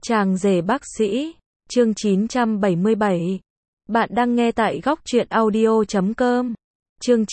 Chàng rể bác sĩ, chương 977. Bạn đang nghe tại góc truyện audio.com. Chương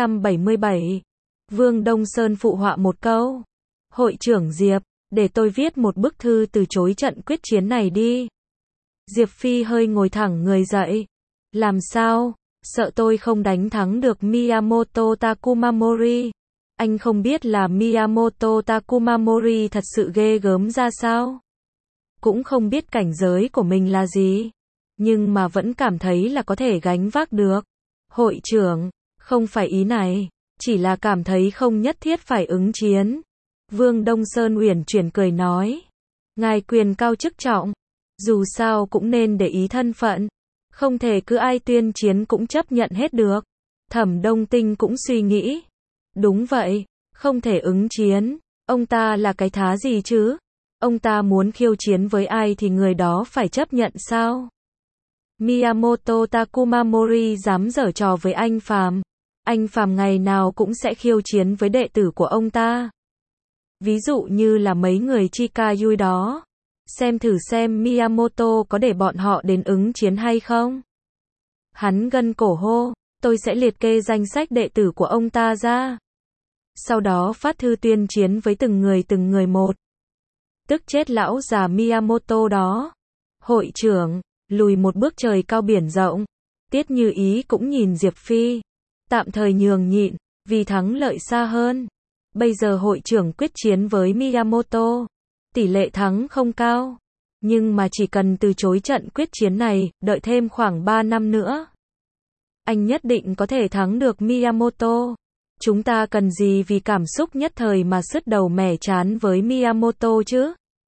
977. Vương Đông Sơn phụ họa một câu. Hội trưởng Diệp, để tôi viết một bức thư từ chối trận quyết chiến này đi. Diệp Phi hơi ngồi thẳng người dậy. Làm sao? Sợ tôi không đánh thắng được Miyamoto Takumamori. Anh không biết là Miyamoto Takumamori thật sự ghê gớm ra sao? Cũng không biết cảnh giới của mình là gì, nhưng mà vẫn cảm thấy là có thể gánh vác được. Hội trưởng, không phải ý này, chỉ là cảm thấy không nhất thiết phải ứng chiến. Vương Đông Sơn uyển chuyển cười nói, ngài quyền cao chức trọng, dù sao cũng nên để ý thân phận, không thể cứ ai tuyên chiến cũng chấp nhận hết được. Thẩm Đông Tinh cũng suy nghĩ, đúng vậy, không thể ứng chiến, ông ta là cái thá gì chứ? Ông ta muốn khiêu chiến với ai thì người đó phải chấp nhận sao? Miyamoto Takumamori dám giở trò với anh Phàm ngày nào cũng sẽ khiêu chiến với đệ tử của ông ta. Ví dụ như là mấy người Chikayui đó. Xem thử xem Miyamoto có để bọn họ đến ứng chiến hay không? Hắn gân cổ hô, tôi sẽ liệt kê danh sách đệ tử của ông ta ra. Sau đó phát thư tuyên chiến với từng người một. Tức chết lão già Miyamoto đó. Hội trưởng, lùi một bước trời cao biển rộng. Tiết Như Ý cũng nhìn Diệp Phi. Tạm thời nhường nhịn, vì thắng lợi xa hơn. Bây giờ hội trưởng quyết chiến với Miyamoto. Tỷ lệ thắng không cao. Nhưng mà chỉ cần từ chối trận quyết chiến này, đợi thêm khoảng 3 năm nữa. Anh nhất định có thể thắng được Miyamoto. Chúng ta cần gì vì cảm xúc nhất thời mà sứt đầu mẻ trán với Miyamoto chứ?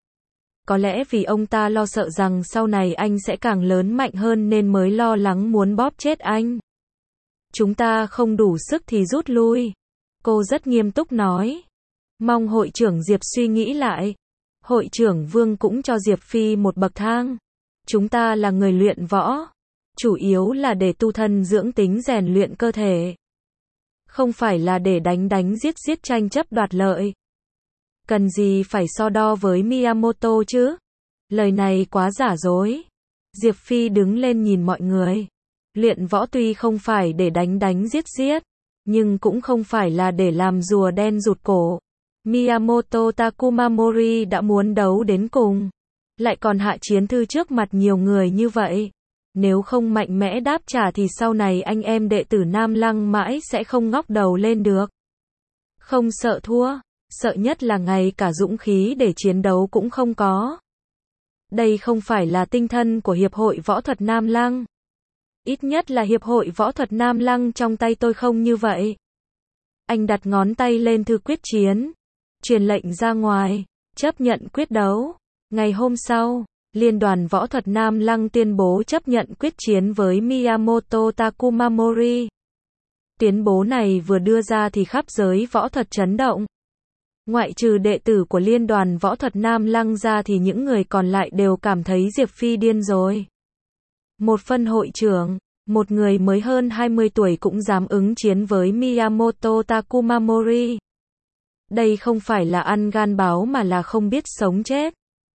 Có lẽ vì ông ta lo sợ rằng sau này anh sẽ càng lớn mạnh hơn nên mới lo lắng muốn bóp chết anh. Chúng ta không đủ sức thì rút lui. Cô rất nghiêm túc nói. Mong hội trưởng Diệp suy nghĩ lại. Hội trưởng Vương cũng cho Diệp Phi một bậc thang. Chúng ta là người luyện võ. Chủ yếu là để tu thân dưỡng tính rèn luyện cơ thể. Không phải là để đánh giết tranh chấp đoạt lợi. Cần gì phải so đo với Miyamoto chứ? Lời này quá giả dối. Diệp Phi đứng lên nhìn mọi người. Luyện võ tuy không phải để đánh giết, nhưng cũng không phải là để làm rùa đen rụt cổ. Miyamoto Takumamori đã muốn đấu đến cùng. Lại còn hạ chiến thư trước mặt nhiều người như vậy. Nếu không mạnh mẽ đáp trả thì sau này anh em đệ tử Nam Lăng mãi sẽ không ngóc đầu lên được. Không sợ thua, sợ nhất là ngay cả dũng khí để chiến đấu cũng không có. Đây không phải là tinh thần của Hiệp hội Võ thuật Nam Lăng. Ít nhất là Hiệp hội Võ thuật Nam Lăng trong tay tôi không như vậy. Anh đặt ngón tay lên thư quyết chiến. Truyền lệnh ra ngoài, chấp nhận quyết đấu. Ngày hôm sau, Liên đoàn Võ thuật Nam Lăng tuyên bố chấp nhận quyết chiến với Miyamoto Takumamori. Tuyên bố này vừa đưa ra thì khắp giới võ thuật chấn động. Ngoại trừ đệ tử của Liên đoàn Võ thuật Nam Lăng ra thì những người còn lại đều cảm thấy Diệp Phi điên rồi. Một phân hội trưởng, một người mới hơn 20 tuổi cũng dám ứng chiến với Miyamoto Takumamori. Đây không phải là ăn gan báo mà là không biết sống chết.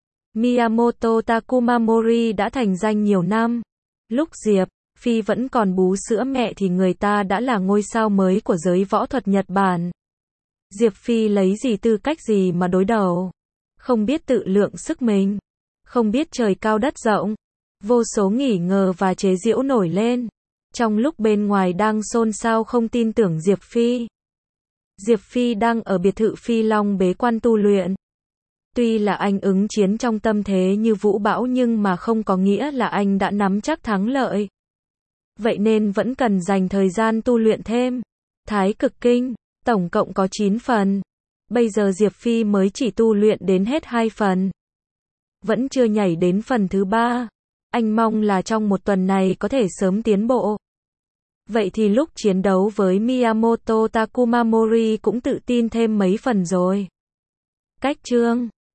Miyamoto Takumamori đã thành danh nhiều năm. Lúc Diệp Phi vẫn còn bú sữa mẹ thì người ta đã là ngôi sao mới của giới võ thuật Nhật Bản. Diệp Phi lấy gì tư cách gì mà đối đầu? Không biết tự lượng sức mình. Không biết trời cao đất rộng. Vô số nghi ngờ và chế giễu nổi lên. Trong lúc bên ngoài đang xôn xao không tin tưởng Diệp Phi. Diệp Phi đang ở biệt thự Phi Long bế quan tu luyện. Tuy là anh ứng chiến trong tâm thế như vũ bão nhưng mà không có nghĩa là anh đã nắm chắc thắng lợi. Vậy nên vẫn cần dành thời gian tu luyện thêm. Thái Cực Kinh, tổng cộng có 9 phần. Bây giờ Diệp Phi mới chỉ tu luyện đến hết 2 phần. Vẫn chưa nhảy đến phần thứ 3. Anh mong là trong một tuần này có thể sớm tiến bộ. Vậy thì lúc chiến đấu với Miyamoto Takumamori cũng tự tin thêm mấy phần rồi. Cách chương